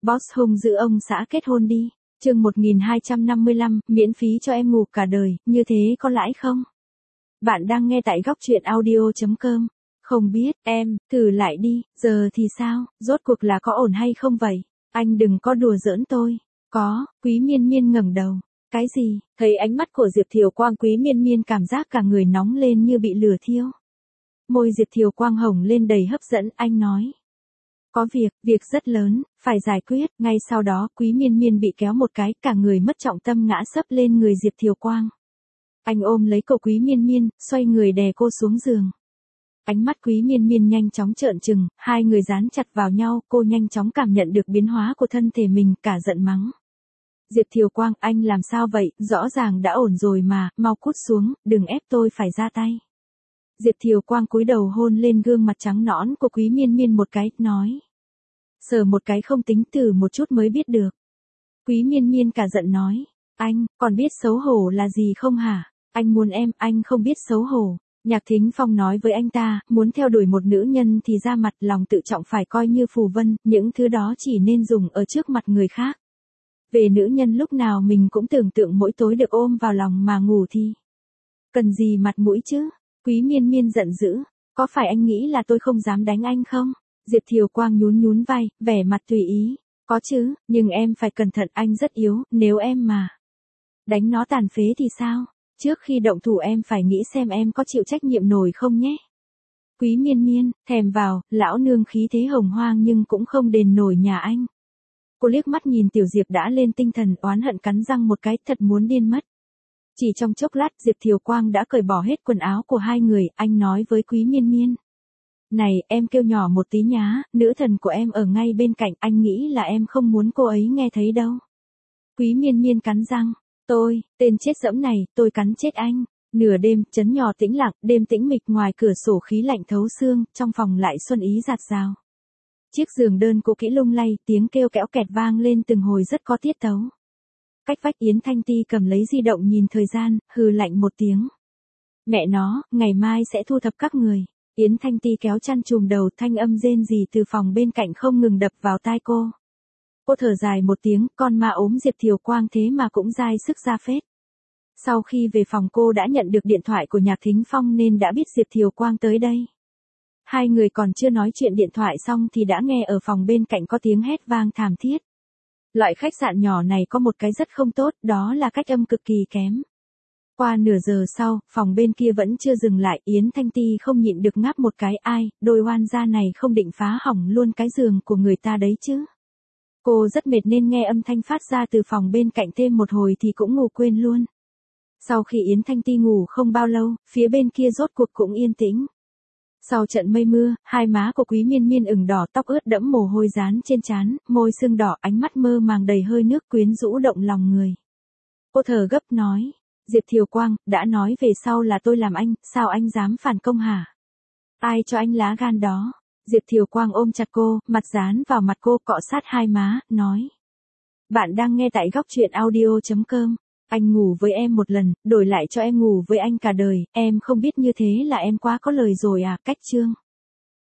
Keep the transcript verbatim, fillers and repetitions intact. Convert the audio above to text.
Boss hung dữ ông xã kết hôn đi. Chương một nghìn hai trăm năm mươi lăm, miễn phí cho em ngủ cả đời, như thế có lãi không? Bạn đang nghe tại góc truyện audio chấm com. Không biết, em, thử lại đi, giờ thì sao, rốt cuộc là có ổn hay không vậy? Anh đừng có đùa giỡn tôi. Có, Quý Miên Miên ngẩng đầu. Cái gì? Thấy ánh mắt của Diệp Thiều Quang, Quý Miên Miên cảm giác cả người nóng lên như bị lửa thiêu. Môi Diệp Thiều Quang hồng lên đầy hấp dẫn, anh nói. Có việc, việc rất lớn, phải giải quyết. Ngay sau đó, Quý Miên Miên bị kéo một cái, cả người mất trọng tâm ngã sấp lên người Diệp Thiều Quang. Anh ôm lấy cổ Quý Miên Miên, xoay người đè cô xuống giường. Ánh mắt Quý Miên Miên nhanh chóng trợn trừng, hai người dán chặt vào nhau, cô nhanh chóng cảm nhận được biến hóa của thân thể mình, cả giận mắng. Diệp Thiều Quang, anh làm sao vậy, rõ ràng đã ổn rồi mà, mau cút xuống, đừng ép tôi phải ra tay. Diệp Thiều Quang cúi đầu hôn lên gương mặt trắng nõn của Quý Miên Miên một cái, nói. Sờ một cái không tính, từ một chút mới biết được. Quý Miên Miên cả giận nói, anh, còn biết xấu hổ là gì không hả? Anh muốn em, anh không biết xấu hổ. Nhạc Thính Phong nói với anh ta, muốn theo đuổi một nữ nhân thì ra mặt, lòng tự trọng phải coi như phù vân, những thứ đó chỉ nên dùng ở trước mặt người khác. Về nữ nhân lúc nào mình cũng tưởng tượng mỗi tối được ôm vào lòng mà ngủ thì. Cần gì mặt mũi chứ? Quý Miên Miên giận dữ, có phải anh nghĩ là tôi không dám đánh anh không? Diệp Thiều Quang nhún nhún vai, vẻ mặt tùy ý. Có chứ, nhưng em phải cẩn thận, anh rất yếu, nếu em mà đánh nó tàn phế thì sao? Trước khi động thủ em phải nghĩ xem em có chịu trách nhiệm nổi không nhé. Quý Miên Miên, thèm vào, lão nương khí thế hồng hoang nhưng cũng không đền nổi nhà anh. Cô liếc mắt nhìn Tiểu Diệp đã lên tinh thần, oán hận cắn răng một cái, thật muốn điên mất. Chỉ trong chốc lát, Diệp Thiều Quang đã cởi bỏ hết quần áo của hai người, anh nói với Quý Miên Miên. Này, em kêu nhỏ một tí nhá, nữ thần của em ở ngay bên cạnh, anh nghĩ là em không muốn cô ấy nghe thấy đâu. Quý Miên Miên cắn răng, tôi, tên chết dẫm này, tôi cắn chết anh. Nửa đêm, trấn nhỏ tĩnh lặng, đêm tĩnh mịch, ngoài cửa sổ khí lạnh thấu xương, trong phòng lại xuân ý rạt rào. Chiếc giường đơn cũ kỹ lung lay, tiếng kêu kẽo kẹt vang lên từng hồi rất có tiết tấu. Cách vách Yến Thanh Ti cầm lấy di động nhìn thời gian, hừ lạnh một tiếng. Mẹ nó, ngày mai sẽ thu thập các người. Yến Thanh Ti kéo chăn trùm đầu, thanh âm rên rỉ từ phòng bên cạnh không ngừng đập vào tai cô. Cô thở dài một tiếng, con ma ốm Diệp Thiều Quang thế mà cũng dai sức ra phết. Sau khi về phòng cô đã nhận được điện thoại của Nhạc Thính Phong nên đã biết Diệp Thiều Quang tới đây. Hai người còn chưa nói chuyện điện thoại xong thì đã nghe ở phòng bên cạnh có tiếng hét vang thảm thiết. Loại khách sạn nhỏ này có một cái rất không tốt, đó là cách âm cực kỳ kém. Qua nửa giờ sau, phòng bên kia vẫn chưa dừng lại, Yến Thanh Ti không nhịn được ngáp một cái, ai, đôi oan gia này không định phá hỏng luôn cái giường của người ta đấy chứ. Cô rất mệt nên nghe âm thanh phát ra từ phòng bên cạnh thêm một hồi thì cũng ngủ quên luôn. Sau khi Yến Thanh Ti ngủ không bao lâu, phía bên kia rốt cuộc cũng yên tĩnh. Sau trận mây mưa, hai má của Quý Miên Miên ửng đỏ, tóc ướt đẫm mồ hôi dán trên trán, môi sưng đỏ, ánh mắt mơ màng đầy hơi nước quyến rũ động lòng người. Cô thở gấp nói, Diệp Thiều Quang, đã nói về sau là tôi làm anh, sao anh dám phản công hả? Ai cho anh lá gan đó? Diệp Thiều Quang ôm chặt cô, mặt dán vào mặt cô, cọ sát hai má, nói. Bạn đang nghe tại góc truyện audio chấm com. Anh ngủ với em một lần, đổi lại cho em ngủ với anh cả đời, em không biết như thế là em quá có lời rồi à, cách chương.